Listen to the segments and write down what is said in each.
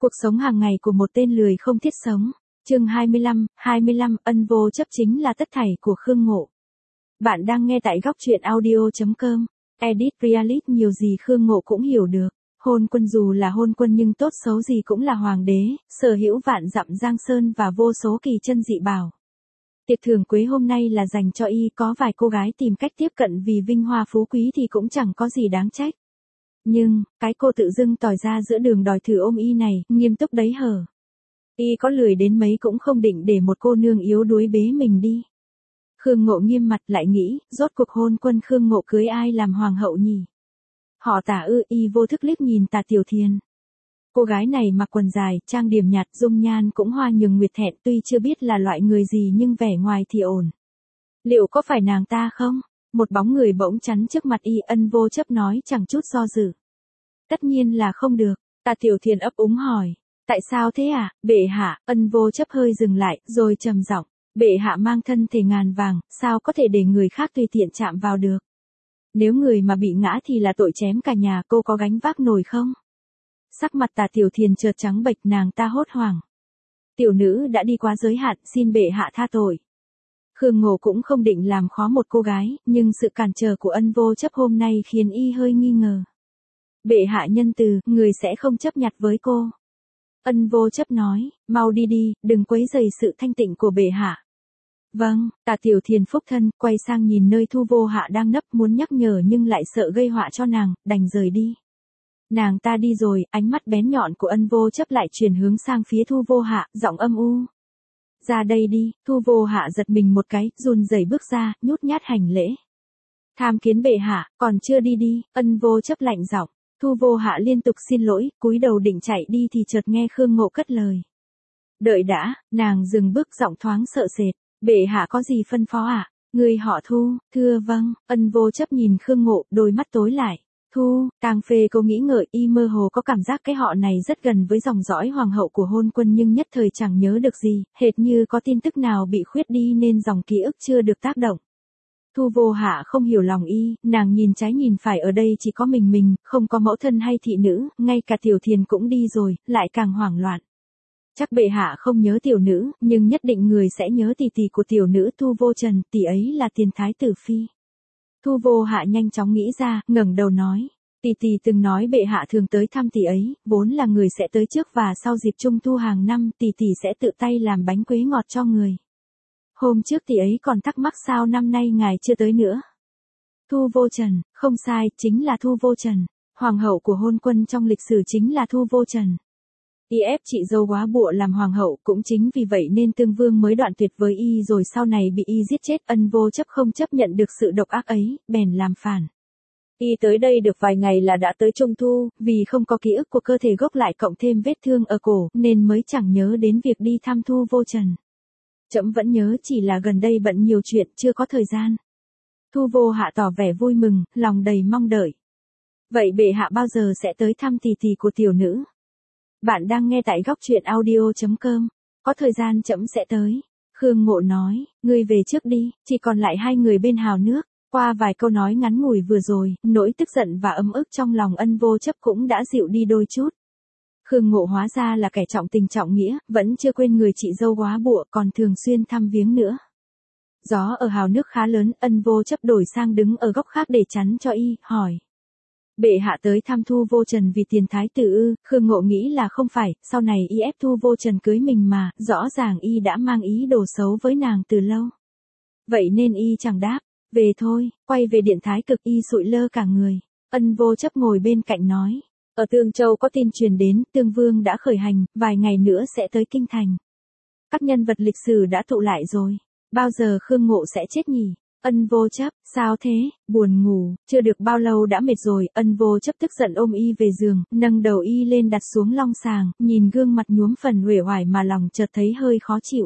Cuộc sống hàng ngày của một tên lười không thiết sống. Chương 25, ân vô chấp chính là tất thảy của Khương Ngộ. Bạn đang nghe tại góc truyện audio.com. Edit Realist, nhiều gì Khương Ngộ cũng hiểu được. Hôn quân dù là hôn quân nhưng tốt xấu gì cũng là hoàng đế, sở hữu vạn dặm giang sơn và vô số kỳ chân dị bảo. Tiệc thưởng quế hôm nay là dành cho y, có vài cô gái tìm cách tiếp cận vì vinh hoa phú quý thì cũng chẳng có gì đáng trách. Nhưng, cái cô tự dưng tỏi ra giữa đường đòi thử ôm y này, nghiêm túc đấy hở. Y có lười đến mấy cũng không định để một cô nương yếu đuối bế mình đi. Khương Ngộ nghiêm mặt lại nghĩ, rốt cuộc hôn quân Khương Ngộ cưới ai làm hoàng hậu nhỉ? Họ Tả ư? Y vô thức liếc nhìn Tả Tiểu Thiền. Cô gái này mặc quần dài, trang điểm nhạt, dung nhan cũng hoa nhường nguyệt thẹn, tuy chưa biết là loại người gì nhưng vẻ ngoài thì ổn. Liệu có phải nàng ta không? Một bóng người bỗng chắn trước mặt y, ân vô chấp nói chẳng chút do dự. Tất nhiên là không được. Tả Tiểu Thiền ấp úng hỏi. Tại sao thế à, bệ hạ? Ân vô chấp hơi dừng lại, rồi trầm giọng. Bệ hạ mang thân thể ngàn vàng, sao có thể để người khác tùy tiện chạm vào được? Nếu người mà bị ngã thì là tội chém cả nhà, cô có gánh vác nổi không? Sắc mặt Tả Tiểu Thiền chợt trắng bệch, nàng ta hốt hoảng. Tiểu nữ đã đi quá giới hạn, xin bệ hạ tha tội. Khương Ngộ cũng không định làm khó một cô gái, nhưng sự cản trở của ân vô chấp hôm nay khiến y hơi nghi ngờ. Bệ hạ nhân từ, người sẽ không chấp nhặt với cô. Ân vô chấp nói, mau đi đi, đừng quấy rầy sự thanh tịnh của bệ hạ. Vâng. Tả Tiểu Thiền phúc thân, quay sang nhìn nơi Thu Vô Hạ đang nấp, muốn nhắc nhở nhưng lại sợ gây họa cho nàng, đành rời đi. Nàng ta đi rồi, ánh mắt bén nhọn của ân vô chấp lại chuyển hướng sang phía Thu Vô Hạ, giọng âm u. Ra đây đi. Thu Vô Hạ giật mình một cái, run rẩy bước ra, nhút nhát hành lễ. Tham kiến bệ hạ, còn chưa đi đi. Ân vô chấp lạnh giọng. Thu Vô Hạ liên tục xin lỗi, cúi đầu định chạy đi thì chợt nghe Khương Ngộ cất lời. Đợi đã. Nàng dừng bước, giọng thoáng sợ sệt. Bệ hạ có gì phân phó ạ? Người họ Thu? Thưa vâng. Ân vô chấp nhìn Khương Ngộ, đôi mắt tối lại. Thu, Tàng Phê cô nghĩ ngợi, y mơ hồ có cảm giác cái họ này rất gần với dòng dõi hoàng hậu của hôn quân nhưng nhất thời chẳng nhớ được gì, hệt như có tin tức nào bị khuyết đi nên dòng ký ức chưa được tác động. Thu Vô Hạ không hiểu lòng y, nàng nhìn trái nhìn phải, ở đây chỉ có mình, không có mẫu thân hay thị nữ, ngay cả Tiểu Thiền cũng đi rồi, lại càng hoảng loạn. Chắc bệ hạ không nhớ tiểu nữ, nhưng nhất định người sẽ nhớ tỷ tỷ của tiểu nữ Thu Vô Trần, tỷ ấy là tiền thái tử phi. Thu Vô Hạ nhanh chóng nghĩ ra, ngẩng đầu nói. Tỷ từng nói bệ hạ thường tới thăm tỷ ấy, vốn là người sẽ tới trước và sau dịp trung thu hàng năm tỷ sẽ tự tay làm bánh quế ngọt cho người. Hôm trước tỷ ấy còn thắc mắc sao năm nay ngài chưa tới nữa. Thu Vô Trần, không sai, chính là Thu Vô Trần. Hoàng hậu của hôn quân trong lịch sử chính là Thu Vô Trần. Y ép chị dâu Góa Bụa làm hoàng hậu, cũng chính vì vậy nên Tương Vương mới đoạn tuyệt với y rồi sau này bị y giết chết. Ân vô chấp không chấp nhận được sự độc ác ấy, bèn làm phản. Y tới đây được vài ngày là đã tới trung thu, vì không có ký ức của cơ thể gốc lại cộng thêm vết thương ở cổ, nên mới chẳng nhớ đến việc đi thăm Thu Vô Trần. Trẫm vẫn nhớ, chỉ là gần đây bận nhiều chuyện, chưa có thời gian. Thu Vô Hạ tỏ vẻ vui mừng, lòng đầy mong đợi. Vậy bệ hạ bao giờ sẽ tới thăm tỷ của tiểu nữ? Bạn đang nghe tại góc truyện audio.com. Có thời gian trẫm sẽ tới. Khương Ngộ nói, ngươi về trước đi, chỉ còn lại hai người bên hào nước. Qua vài câu nói ngắn ngủi vừa rồi, nỗi tức giận và ấm ức trong lòng ân vô chấp cũng đã dịu đi đôi chút. Khương Ngộ hóa ra là kẻ trọng tình trọng nghĩa, vẫn chưa quên người chị dâu Góa Bụa, còn thường xuyên thăm viếng nữa. Gió ở hào nước khá lớn, ân vô chấp đổi sang đứng ở góc khác để chắn cho y, hỏi. Bệ hạ tới thăm Thu Vô Trần vì tiền thái tử ư? Khương Ngộ nghĩ là không phải, sau này y ép Thu Vô Trần cưới mình mà, rõ ràng y đã mang ý đồ xấu với nàng từ lâu. Vậy nên y chẳng đáp. Về thôi. Quay về điện thái cực, y sụi lơ cả người. Ân vô chấp ngồi bên cạnh nói. Ở Tương Châu có tin truyền đến, Tương Vương đã khởi hành, vài ngày nữa sẽ tới kinh thành. Các nhân vật lịch sử đã tụ lại rồi. Bao giờ Khương Ngộ sẽ chết nhỉ? Ân vô chấp, sao thế? Buồn ngủ, chưa được bao lâu đã mệt rồi. Ân vô chấp tức giận ôm y về giường, nâng đầu y lên đặt xuống long sàng, nhìn gương mặt nhuốm phần uể oải mà lòng chợt thấy hơi khó chịu.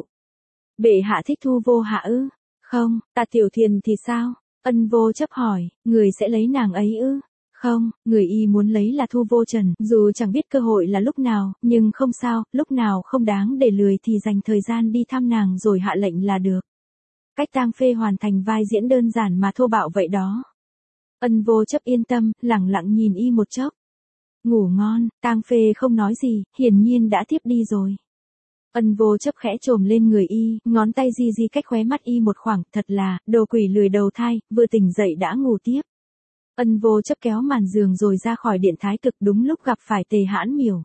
Bệ hạ thích Thu Vô Hạ ư? Không. Tả Tiểu Thiền thì sao? Ân vô chấp hỏi, người sẽ lấy nàng ấy ư? Không, người y muốn lấy là Thu Vô Trần, dù chẳng biết cơ hội là lúc nào, nhưng không sao, lúc nào không đáng để lười thì dành thời gian đi thăm nàng rồi hạ lệnh là được. Cách Tang Phê hoàn thành vai diễn đơn giản mà thô bạo vậy đó. Ân vô chấp yên tâm, lẳng lặng nhìn y một chốc. Ngủ ngon, Tang Phê không nói gì, hiển nhiên đã tiếp đi rồi. Ân Vô Chấp khẽ trồm lên người y, ngón tay di di cách khóe mắt y một khoảng, thật là, đồ quỷ lười đầu thai, vừa tỉnh dậy đã ngủ tiếp. Ân Vô Chấp kéo màn giường rồi ra khỏi điện thái cực, đúng lúc gặp phải Tề Hãn Miểu.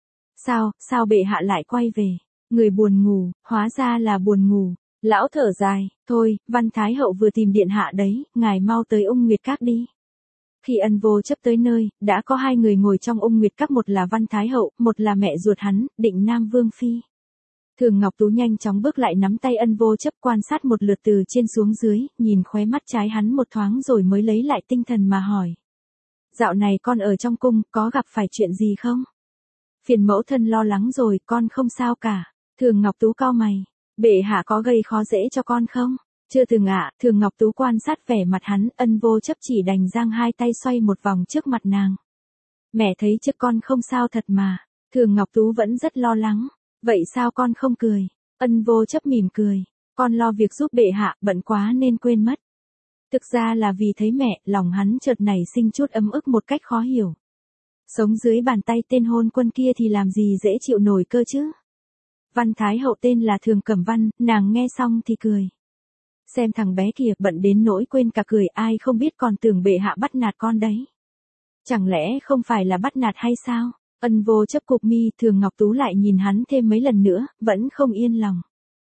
Sao bệ hạ lại quay về? Người buồn ngủ, hóa ra là buồn ngủ. Lão thở dài, thôi, Văn Thái Hậu vừa tìm điện hạ đấy, ngài mau tới Ung Nguyệt Các đi. Khi Ân Vô Chấp tới nơi, đã có hai người ngồi trong Ung Nguyệt Các, một là Văn Thái Hậu, một là mẹ ruột hắn, Định Nam Vương Phi. Thường Ngọc Tú nhanh chóng bước lại nắm tay Ân Vô Chấp quan sát một lượt từ trên xuống dưới, nhìn khóe mắt trái hắn một thoáng rồi mới lấy lại tinh thần mà hỏi. Dạo này con ở trong cung, có gặp phải chuyện gì không? Phiền mẫu thân lo lắng rồi, con không sao cả. Thường Ngọc Tú cau mày. Bệ hạ có gây khó dễ cho con không? Chưa từng ạ. Thường Ngọc Tú quan sát vẻ mặt hắn, Ân Vô Chấp chỉ đành giang hai tay xoay một vòng trước mặt nàng. Mẹ thấy chứ con không sao thật mà. Thường Ngọc Tú vẫn rất lo lắng. Vậy sao con không cười? Ân Vô Chấp mỉm cười. Con lo việc giúp bệ hạ, bận quá nên quên mất. Thực ra là vì thấy mẹ, lòng hắn chợt nảy sinh chút ấm ức một cách khó hiểu. Sống dưới bàn tay tên hôn quân kia thì làm gì dễ chịu nổi cơ chứ? Văn Thái Hậu tên là Thường Cẩm Văn, nàng nghe xong thì cười. Xem thằng bé kìa, bận đến nỗi quên cả cười, ai không biết còn tưởng bệ hạ bắt nạt con đấy. Chẳng lẽ không phải là bắt nạt hay sao? Ân Vô Chấp cụp mi, Thường Ngọc Tú lại nhìn hắn thêm mấy lần nữa, vẫn không yên lòng.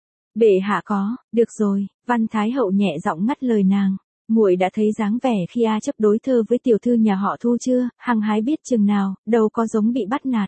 Bệ hạ có, được rồi, Văn Thái Hậu nhẹ giọng ngắt lời nàng. Muội đã thấy dáng vẻ khi A Chấp đối thơ với tiểu thư nhà họ Thu chưa, hăng hái biết chừng nào, đâu có giống bị bắt nạt.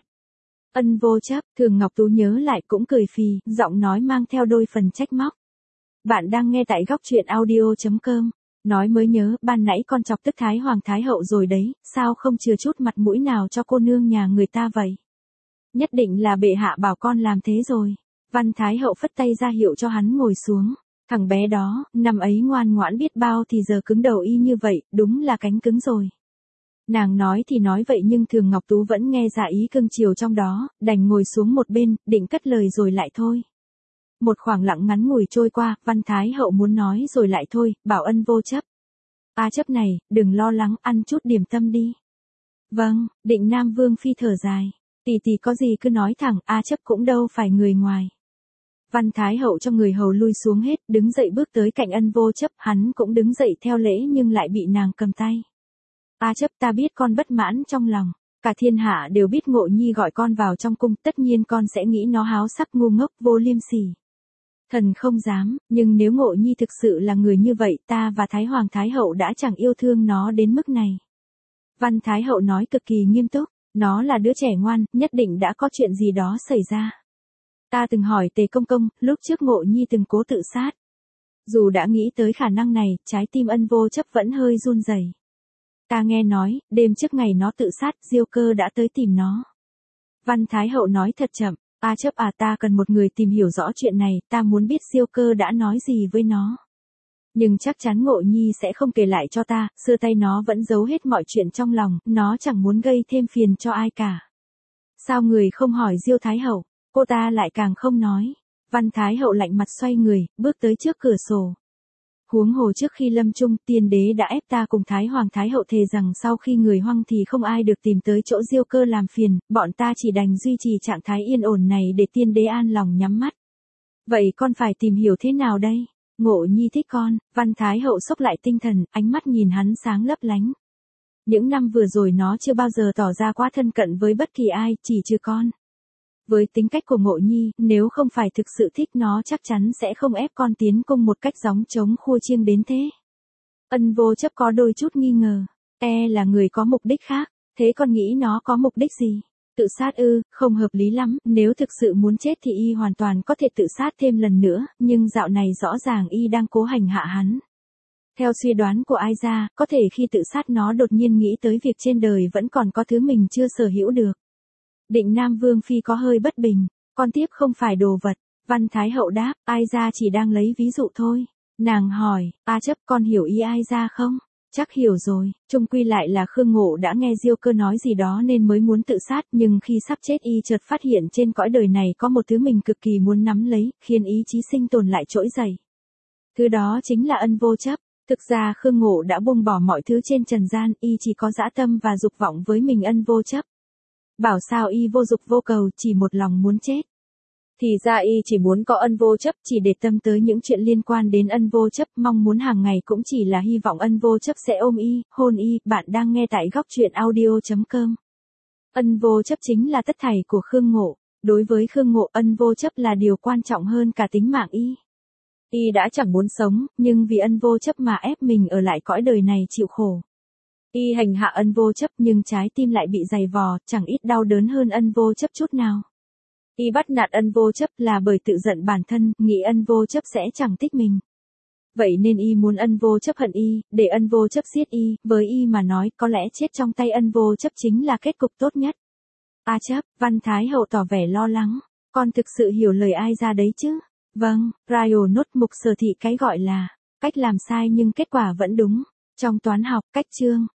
Ân Vô Chấp, Thường Ngọc Tú nhớ lại cũng cười phì, giọng nói mang theo đôi phần trách móc. Bạn đang nghe tại góc truyện audio.com. Nói mới nhớ, ban nãy con chọc tức Thái Hoàng Thái Hậu rồi đấy, sao không chừa chút mặt mũi nào cho cô nương nhà người ta vậy? Nhất định là bệ hạ bảo con làm thế rồi. Văn Thái Hậu phất tay ra hiệu cho hắn ngồi xuống. Thằng bé đó, năm ấy ngoan ngoãn biết bao thì giờ cứng đầu y như vậy, đúng là cánh cứng rồi. Nàng nói thì nói vậy nhưng Thường Ngọc Tú vẫn nghe ra ý cưng chiều trong đó, đành ngồi xuống một bên, định cất lời rồi lại thôi. Một khoảng lặng ngắn ngủi trôi qua, Văn Thái Hậu muốn nói rồi lại thôi, bảo Ân Vô Chấp. A Chấp này, đừng lo lắng, ăn chút điểm tâm đi. Vâng, Định Nam Vương Phi thở dài. Tỷ có gì cứ nói thẳng, A Chấp cũng đâu phải người ngoài. Văn Thái Hậu cho người hầu lui xuống hết, đứng dậy bước tới cạnh Ân Vô Chấp, hắn cũng đứng dậy theo lễ nhưng lại bị nàng cầm tay. A Chấp, ta biết con bất mãn trong lòng, cả thiên hạ đều biết Ngộ Nhi gọi con vào trong cung, tất nhiên con sẽ nghĩ nó háo sắc ngu ngốc vô liêm sỉ. Thần không dám, nhưng nếu Ngộ Nhi thực sự là người như vậy, ta và Thái Hoàng Thái Hậu đã chẳng yêu thương nó đến mức này. Văn Thái Hậu nói cực kỳ nghiêm túc, nó là đứa trẻ ngoan, nhất định đã có chuyện gì đó xảy ra. Ta từng hỏi Tề Công Công, lúc trước Ngộ Nhi từng cố tự sát. Dù đã nghĩ tới khả năng này, trái tim Ân Vô Chấp vẫn hơi run rẩy. Ta nghe nói, đêm trước ngày nó tự sát, Diêu Cơ đã tới tìm nó. Văn Thái Hậu nói thật chậm, A Chấp à, ta cần một người tìm hiểu rõ chuyện này, ta muốn biết Diêu Cơ đã nói gì với nó. Nhưng chắc chắn Ngộ Nhi sẽ không kể lại cho ta, xưa tay nó vẫn giấu hết mọi chuyện trong lòng, nó chẳng muốn gây thêm phiền cho ai cả. Sao người không hỏi Diêu Thái Hậu, cô ta lại càng không nói. Văn Thái Hậu lạnh mặt xoay người, bước tới trước cửa sổ. Huống hồ trước khi lâm chung, tiên đế đã ép ta cùng Thái Hoàng Thái Hậu thề rằng sau khi người hoang thì không ai được tìm tới chỗ Diêu Cơ làm phiền, bọn ta chỉ đành duy trì trạng thái yên ổn này để tiên đế an lòng nhắm mắt. Vậy con phải tìm hiểu thế nào đây? Ngộ Nhi thích con. Văn Thái Hậu xốc lại tinh thần, ánh mắt nhìn hắn sáng lấp lánh. Những năm vừa rồi nó chưa bao giờ tỏ ra quá thân cận với bất kỳ ai, chỉ trừ con. Với tính cách của Ngộ Nhi, nếu không phải thực sự thích nó chắc chắn sẽ không ép con tiến cung một cách gióng trống khua chiêng đến thế. Ân Vô Chấp có đôi chút nghi ngờ. Là người có mục đích khác. Thế con nghĩ nó có mục đích gì? Tự sát ư, không hợp lý lắm, nếu thực sự muốn chết thì y hoàn toàn có thể tự sát thêm lần nữa, nhưng dạo này rõ ràng y đang cố hành hạ hắn. Theo suy đoán của ai ra, có thể khi tự sát nó đột nhiên nghĩ tới việc trên đời vẫn còn có thứ mình chưa sở hữu được. Định Nam Vương Phi có hơi bất bình, con tiếp không phải đồ vật. Văn Thái Hậu đáp, ai ra chỉ đang lấy ví dụ thôi. Nàng hỏi, A Chấp con hiểu ý ai ra không? Chắc hiểu rồi, chung quy lại là Khương Ngộ đã nghe Diêu Cơ nói gì đó nên mới muốn tự sát, nhưng khi sắp chết y chợt phát hiện trên cõi đời này có một thứ mình cực kỳ muốn nắm lấy, khiến ý chí sinh tồn lại trỗi dậy. Thứ đó chính là Ân Vô Chấp. Thực ra Khương Ngộ đã buông bỏ mọi thứ trên trần gian, y chỉ có dã tâm và dục vọng với mình Ân Vô Chấp. Bảo sao y vô dục vô cầu, chỉ một lòng muốn chết. Thì ra y chỉ muốn có ân vô chấp, chỉ để tâm tới những chuyện liên quan đến ân vô chấp, mong muốn hàng ngày cũng chỉ là hy vọng ân vô chấp sẽ ôm y, hôn y. Bạn đang nghe tại góc truyện audio.com. Ân vô chấp chính là tất thảy của Khương Ngộ. Đối với Khương Ngộ, ân vô chấp là điều quan trọng hơn cả tính mạng y. Y đã chẳng muốn sống, nhưng vì ân vô chấp mà ép mình ở lại cõi đời này chịu khổ. Y hành hạ ân vô chấp nhưng trái tim lại bị dày vò, chẳng ít đau đớn hơn ân vô chấp chút nào. Y bắt nạt ân vô chấp là bởi tự giận bản thân, nghĩ ân vô chấp sẽ chẳng thích mình. Vậy nên y muốn ân vô chấp hận y, để ân vô chấp giết y, với y mà nói có lẽ chết trong tay ân vô chấp chính là kết cục tốt nhất. A chấp, Văn Thái Hậu tỏ vẻ lo lắng, con thực sự hiểu lời ai ra đấy chứ? Vâng, Ryo nốt mục sở thị cái gọi là cách làm sai nhưng kết quả vẫn đúng. Trong toán học, cách chương